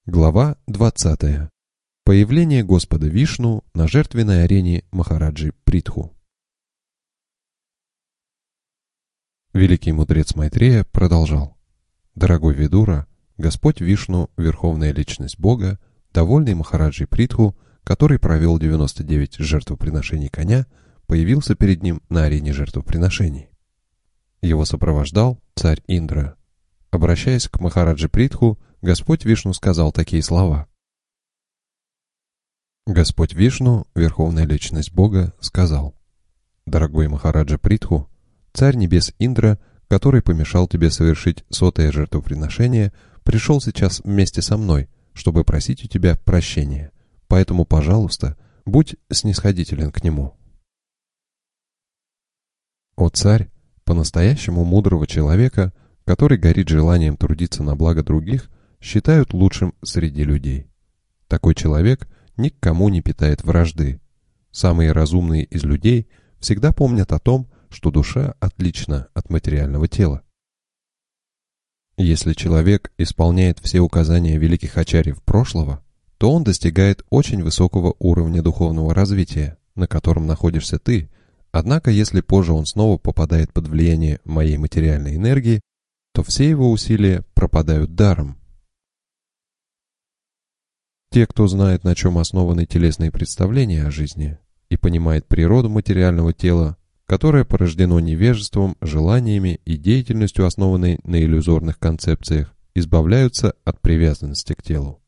Глава 20. Появление Господа Вишну на жертвенной арене Махараджи Притху. Великий мудрец Майтрея продолжал. Дорогой Видура, Господь Вишну, Верховная Личность Бога, довольный Махараджи Притху, который провел 99 жертвоприношений коня, появился перед ним на арене жертвоприношений. Его сопровождал царь Индра. Обращаясь к Махараджи Притху, Господь Вишну сказал такие слова. Господь Вишну, Верховная Личность Бога, сказал: «Дорогой Махараджа Притху, Царь Небес Индра, который помешал тебе совершить 100-е жертвоприношение, пришел сейчас вместе со мной, чтобы просить у тебя прощения. Поэтому, пожалуйста, будь снисходителен к нему». О царь, по-настоящему мудрого человека, который горит желанием трудиться на благо других, считают лучшим среди людей. Такой человек ни к кому не питает вражды. Самые разумные из людей всегда помнят о том, что душа отлична от материального тела. Если человек исполняет все указания великих ачарьев прошлого, то он достигает очень высокого уровня духовного развития, на котором находишься ты, однако если позже он снова попадает под влияние моей материальной энергии, то все его усилия пропадают даром. Те, кто знает, на чем основаны телесные представления о жизни, и понимает природу материального тела, которое порождено невежеством, желаниями и деятельностью, основанной на иллюзорных концепциях, избавляются от привязанности к телу.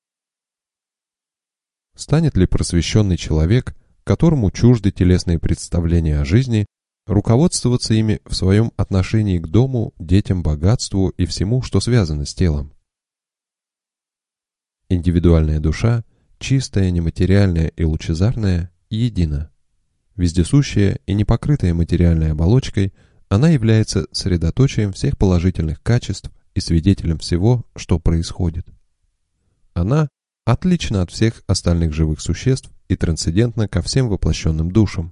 Станет ли просвещенный человек, которому чужды телесные представления о жизни, руководствоваться ими в своем отношении к дому, детям, богатству и всему, что связано с телом? Индивидуальная душа, чистая, нематериальная и лучезарная, едина. Вездесущая и непокрытая материальной оболочкой, она является средоточием всех положительных качеств и свидетелем всего, что происходит. Она отлична от всех остальных живых существ и трансцендентна ко всем воплощенным душам.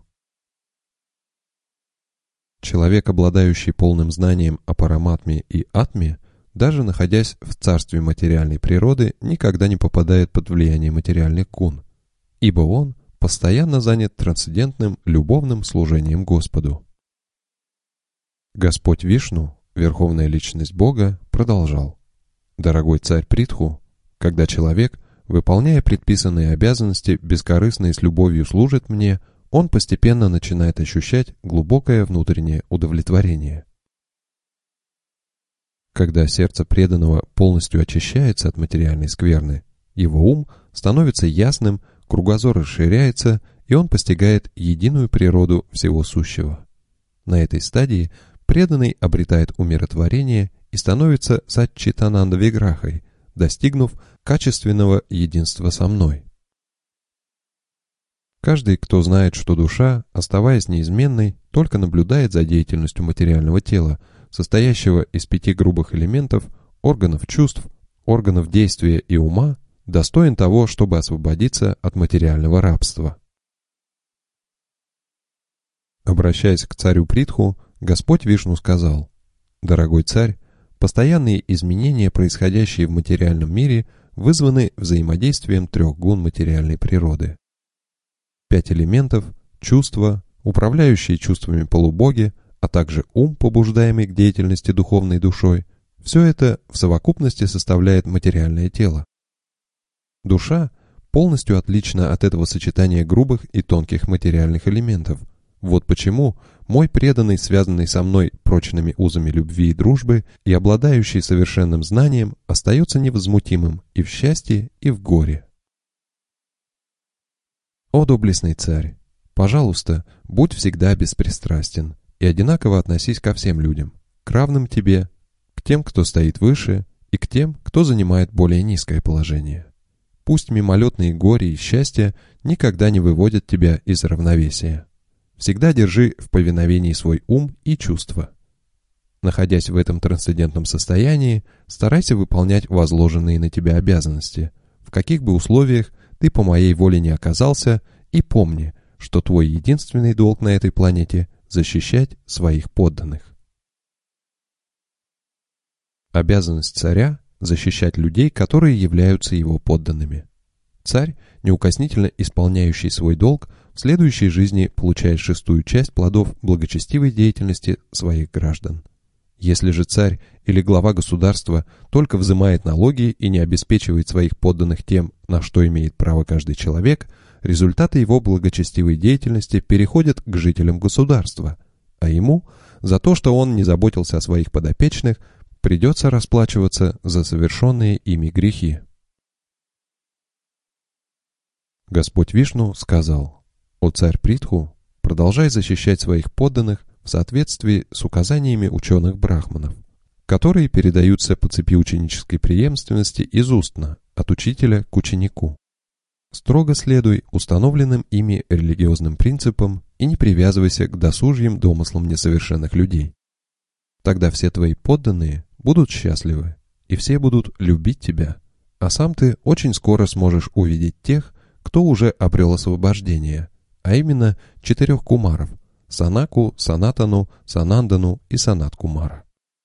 Человек, обладающий полным знанием о параматме и атме, даже находясь в царстве материальной природы, никогда не попадает под влияние материальных гун, ибо он постоянно занят трансцендентным любовным служением Господу. Господь Вишну, Верховная Личность Бога, продолжал. Дорогой царь Притху, когда человек, выполняя предписанные обязанности, бескорыстно и с любовью служит мне, он постепенно начинает ощущать глубокое внутреннее удовлетворение. Когда сердце преданного полностью очищается от материальной скверны, его ум становится ясным, кругозор расширяется, и он постигает единую природу всего сущего. На этой стадии преданный обретает умиротворение и становится саччитананда виграхой, достигнув качественного единства со мной. Каждый, кто знает, что душа, оставаясь неизменной, только наблюдает за деятельностью материального тела, состоящего из 5 грубых элементов, органов чувств, органов действия и ума, достоин того, чтобы освободиться от материального рабства. Обращаясь к царю Притху, Господь Вишну сказал: «Дорогой царь, постоянные изменения, происходящие в материальном мире, вызваны взаимодействием 3 гун материальной природы. 5 элементов, чувства, управляющие чувствами полубоги, а также ум, побуждаемый к деятельности духовной душой, все это в совокупности составляет материальное тело. Душа полностью отлична от этого сочетания грубых и тонких материальных элементов. Вот почему мой преданный, связанный со мной прочными узами любви и дружбы и обладающий совершенным знанием, остается невозмутимым и в счастье, и в горе. О доблестный царь, пожалуйста, будь всегда беспристрастен и одинаково относись ко всем людям, к равным тебе, к тем, кто стоит выше, и к тем, кто занимает более низкое положение. Пусть мимолетные горе и счастья никогда не выводят тебя из равновесия. Всегда держи в повиновении свой ум и чувства. Находясь в этом трансцендентном состоянии, старайся выполнять возложенные на тебя обязанности, в каких бы условиях ты по моей воле не оказался, и помни, что твой единственный долг на этой планете – защищать своих подданных. Обязанность царя защищать людей, которые являются его подданными. Царь, неукоснительно исполняющий свой долг, в следующей жизни получает шестую часть плодов благочестивой деятельности своих граждан. Если же царь или глава государства только взимает налоги и не обеспечивает своих подданных тем, на что имеет право каждый человек, результаты его благочестивой деятельности переходят к жителям государства, а ему, за то, что он не заботился о своих подопечных, придется расплачиваться за совершенные ими грехи. Господь Вишну сказал: «О царь Притху, продолжай защищать своих подданных в соответствии с указаниями ученых-брахманов, которые передаются по цепи ученической преемственности из устно, от учителя к ученику. Строго следуй установленным ими религиозным принципам и не привязывайся к досужьим домыслам несовершенных людей. Тогда все твои подданные будут счастливы, и все будут любить тебя, а сам ты очень скоро сможешь увидеть тех, кто уже обрел освобождение, а именно 4 кумаров – Санаку, Санатану, Санандану и Санат-Кумара.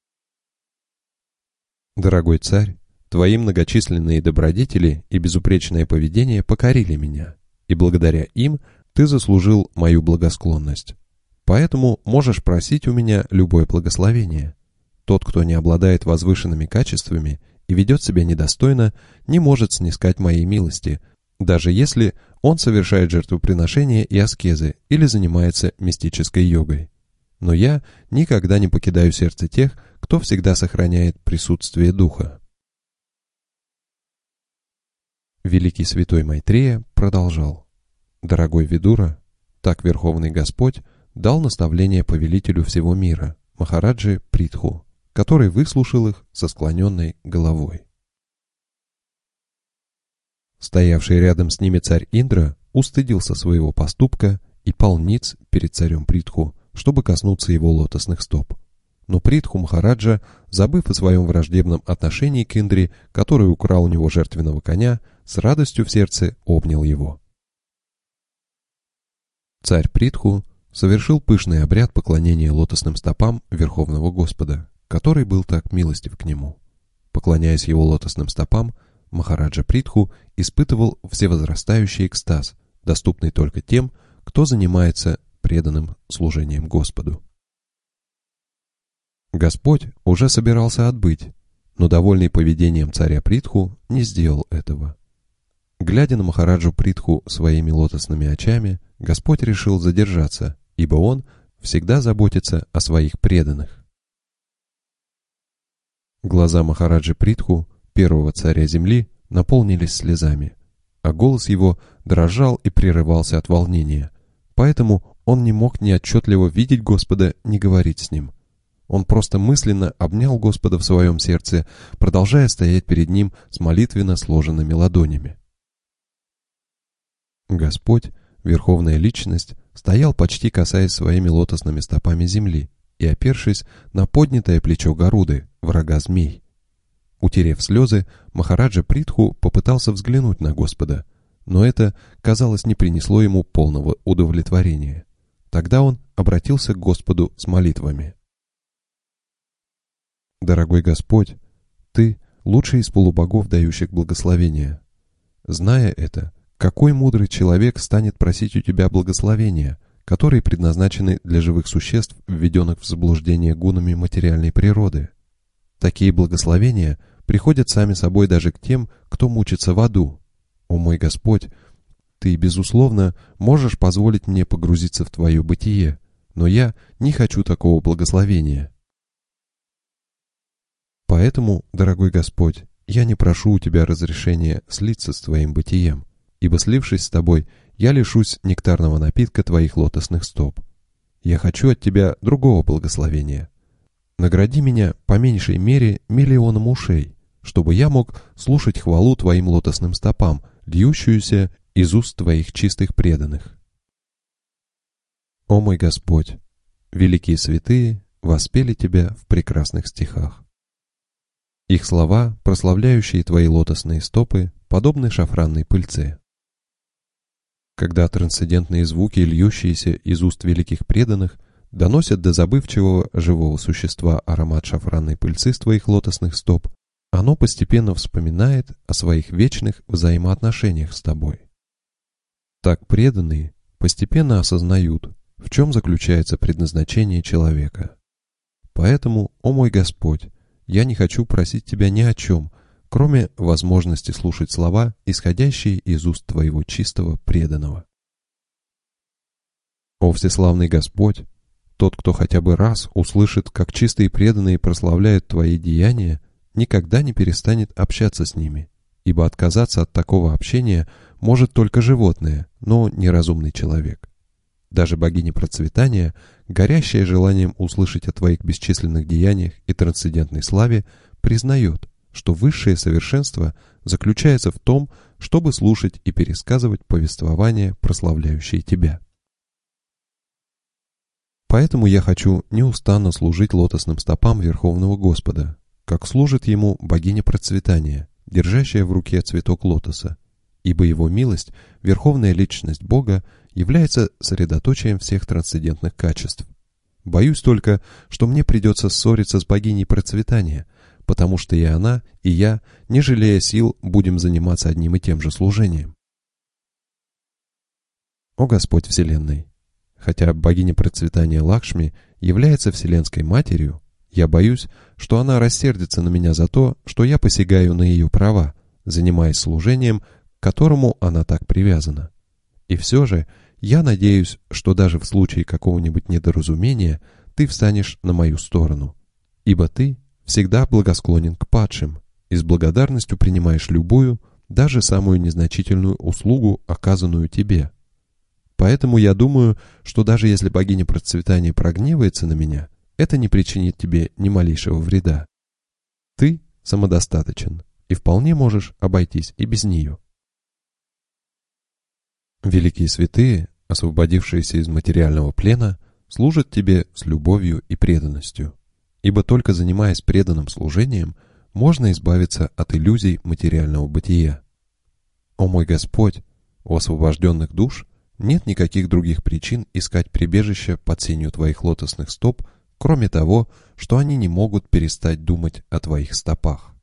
Дорогой царь, твои многочисленные добродетели и безупречное поведение покорили меня, и благодаря им ты заслужил мою благосклонность. Поэтому можешь просить у меня любое благословение. Тот, кто не обладает возвышенными качествами и ведет себя недостойно, не может снискать моей милости, даже если он совершает жертвоприношения и аскезы или занимается мистической йогой. Но я никогда не покидаю сердце тех, кто всегда сохраняет присутствие духа». Великий святой Майтрея продолжал: «Дорогой Видура, так Верховный Господь дал наставление повелителю всего мира, Махараджи Притху, который выслушал их со склоненной головой». Стоявший рядом с ними царь Индра устыдился своего поступка и пал ниц перед царем Притху, чтобы коснуться его лотосных стоп. Но Притху Махараджа, забыв о своем враждебном отношении к Индре, который украл у него жертвенного коня, с радостью в сердце обнял его. Царь Притху совершил пышный обряд поклонения лотосным стопам Верховного Господа, который был так милостив к нему. Поклоняясь его лотосным стопам, Махараджа Притху испытывал всевозрастающий экстаз, доступный только тем, кто занимается преданным служением Господу. Господь уже собирался отбыть, но, довольный поведением царя Притху, не сделал этого. Глядя на Махараджу Притху своими лотосными очами, Господь решил задержаться, ибо он всегда заботится о своих преданных. Глаза Махараджи Притху, первого царя земли, наполнились слезами, а голос его дрожал и прерывался от волнения, поэтому он не мог ни отчетливо видеть Господа, ни говорить с ним. Он просто мысленно обнял Господа в своем сердце, продолжая стоять перед ним с молитвенно сложенными ладонями. Господь, Верховная Личность, стоял почти касаясь своими лотосными стопами земли и опершись на поднятое плечо Гаруды, врага змей. Утерев слезы, Махараджа Притху попытался взглянуть на Господа, но это, казалось, не принесло ему полного удовлетворения. Тогда он обратился к Господу с молитвами. «Дорогой Господь, Ты лучший из полубогов, дающих благословения. Зная это, какой мудрый человек станет просить у Тебя благословения, которые предназначены для живых существ, введенных в заблуждение гунами материальной природы? Такие благословения приходят сами собой даже к тем, кто мучится в аду. О мой Господь, Ты, безусловно, можешь позволить мне погрузиться в Твое бытие, но я не хочу такого благословения. Поэтому, дорогой Господь, я не прошу у Тебя разрешения слиться с Твоим бытием, ибо, слившись с Тобой, я лишусь нектарного напитка Твоих лотосных стоп. Я хочу от Тебя другого благословения. Награди меня по меньшей мере 1 000 000 ушей, чтобы я мог слушать хвалу Твоим лотосным стопам, льющуюся из уст Твоих чистых преданных. О мой Господь, великие святые воспели Тебя в прекрасных стихах. Их слова, прославляющие Твои лотосные стопы, подобны шафранной пыльце. Когда трансцендентные звуки, льющиеся из уст великих преданных, доносят до забывчивого живого существа аромат шафранной пыльцы с Твоих лотосных стоп, оно постепенно вспоминает о своих вечных взаимоотношениях с тобой. Так преданные постепенно осознают, в чем заключается предназначение человека. Поэтому, о мой Господь, я не хочу просить Тебя ни о чем, кроме возможности слушать слова, исходящие из уст Твоего чистого преданного. О всеславный Господь, тот, кто хотя бы раз услышит, как чистые преданные прославляют Твои деяния, никогда не перестанет общаться с ними, ибо отказаться от такого общения может только животное, но неразумный человек. Даже богиня процветания, горящая желанием услышать о Твоих бесчисленных деяниях и трансцендентной славе, признает, что высшее совершенство заключается в том, чтобы слушать и пересказывать повествования, прославляющие Тебя. Поэтому я хочу неустанно служить лотосным стопам Верховного Господа, как служит Ему богиня процветания, держащая в руке цветок лотоса, ибо Его милость, верховная личность Бога, является средоточием всех трансцендентных качеств. Боюсь только, что мне придется ссориться с богиней процветания, потому что и она, и я, не жалея сил, будем заниматься одним и тем же служением. О Господь Вселенной! Хотя богиня процветания Лакшми является Вселенской Матерью, я боюсь, что она рассердится на меня за то, что я посягаю на ее права, занимаясь служением, к которому она так привязана. И все же я надеюсь, что даже в случае какого-нибудь недоразумения ты встанешь на мою сторону, ибо ты всегда благосклонен к падшим и с благодарностью принимаешь любую, даже самую незначительную услугу, оказанную тебе. Поэтому я думаю, что даже если богиня процветания прогневается на меня, это не причинит тебе ни малейшего вреда. Ты самодостаточен и вполне можешь обойтись и без нее. Великие святые, освободившиеся из материального плена, служат тебе с любовью и преданностью, ибо только занимаясь преданным служением, можно избавиться от иллюзий материального бытия. О мой Господь, у освобожденных душ нет никаких других причин искать прибежище под сенью Твоих лотосных стоп, кроме того, что они не могут перестать думать о Твоих стопах.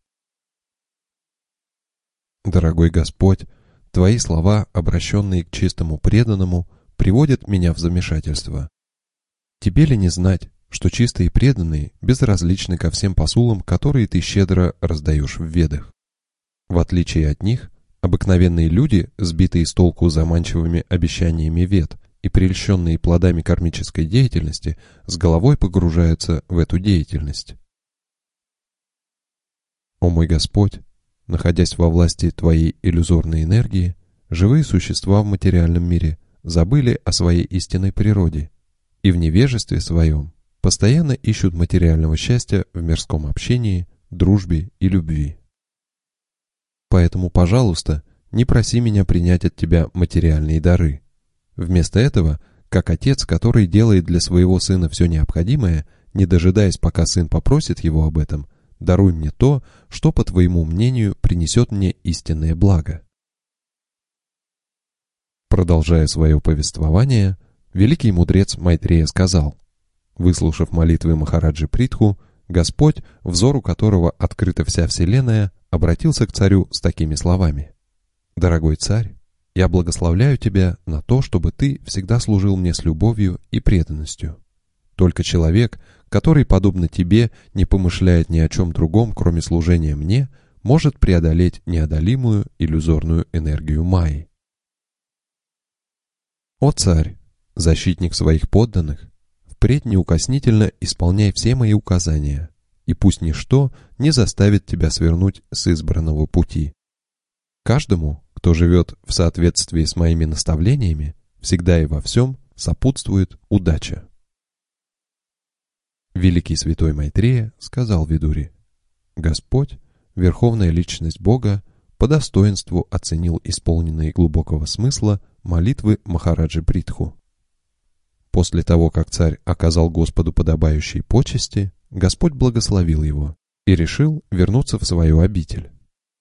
Дорогой Господь, Твои слова, обращенные к чистому преданному, приводят меня в замешательство. Тебе ли не знать, что чистые преданные безразличны ко всем посулам, которые Ты щедро раздаешь в Ведах? В отличие от них, обыкновенные люди, сбитые с толку заманчивыми обещаниями Вед и прельщенные плодами кармической деятельности, с головой погружаются в эту деятельность. О мой Господь, находясь во власти Твоей иллюзорной энергии, живые существа в материальном мире забыли о своей истинной природе и в невежестве своем постоянно ищут материального счастья в мирском общении, дружбе и любви. Поэтому, пожалуйста, не проси меня принять от Тебя материальные дары. Вместо этого, как отец, который делает для своего сына все необходимое, не дожидаясь, пока сын попросит его об этом, даруй мне то, что, по Твоему мнению, принесет мне истинное благо. Продолжая свое повествование, великий мудрец Майтрея сказал: выслушав молитвы Махараджи Притху, Господь, взору которого открыта вся вселенная, обратился к царю с такими словами: «Дорогой царь, я благословляю тебя на то, чтобы ты всегда служил мне с любовью и преданностью. Только человек, который, подобно тебе, не помышляет ни о чем другом, кроме служения мне, может преодолеть неодолимую иллюзорную энергию Майи. О царь, защитник своих подданных, впредь неукоснительно исполняй все мои указания, и пусть ничто не заставит тебя свернуть с избранного пути. Каждому, кто живет в соответствии с моими наставлениями, всегда и во всем сопутствует удача». Великий святой Майтрея сказал Видури: «Господь, Верховная Личность Бога, по достоинству оценил исполненные глубокого смысла молитвы Махараджи Притху. После того, как царь оказал Господу подобающие почести, Господь благословил его и решил вернуться в свою обитель.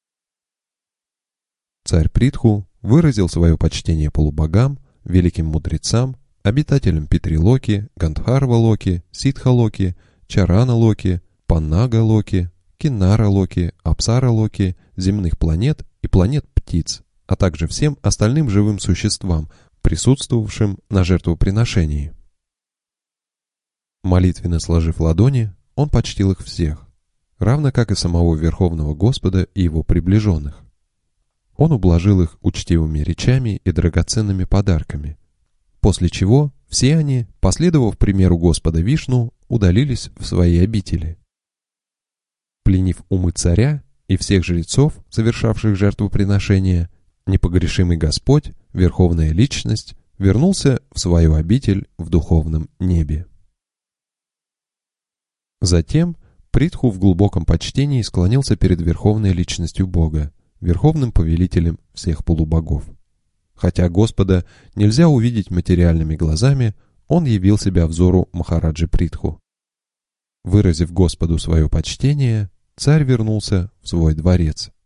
Царь Притху выразил свое почтение полубогам, великим мудрецам, обитателям Питри-Локи, Гандхарва-Локи, Ситха-Локи, Чарана-Локи, Паннага-Локи, Кинара Локи, Апсара Локи, земных планет и планет птиц, а также всем остальным живым существам, присутствовавшим на жертвоприношении. Молитвенно сложив ладони, он почтил их всех, равно как и самого Верховного Господа и его приближенных. Он ублажил их учтивыми речами и драгоценными подарками, после чего все они, последовав примеру Господа Вишну, удалились в свои обители. Пленив умы царя и всех жрецов, совершавших жертвоприношения, непогрешимый Господь, Верховная Личность, вернулся в свою обитель в духовном небе. Затем Притху в глубоком почтении склонился перед Верховной Личностью Бога, Верховным Повелителем всех полубогов. Хотя Господа нельзя увидеть материальными глазами, он явил себя взору Махараджи Притху. Выразив Господу свое почтение, царь вернулся в свой дворец.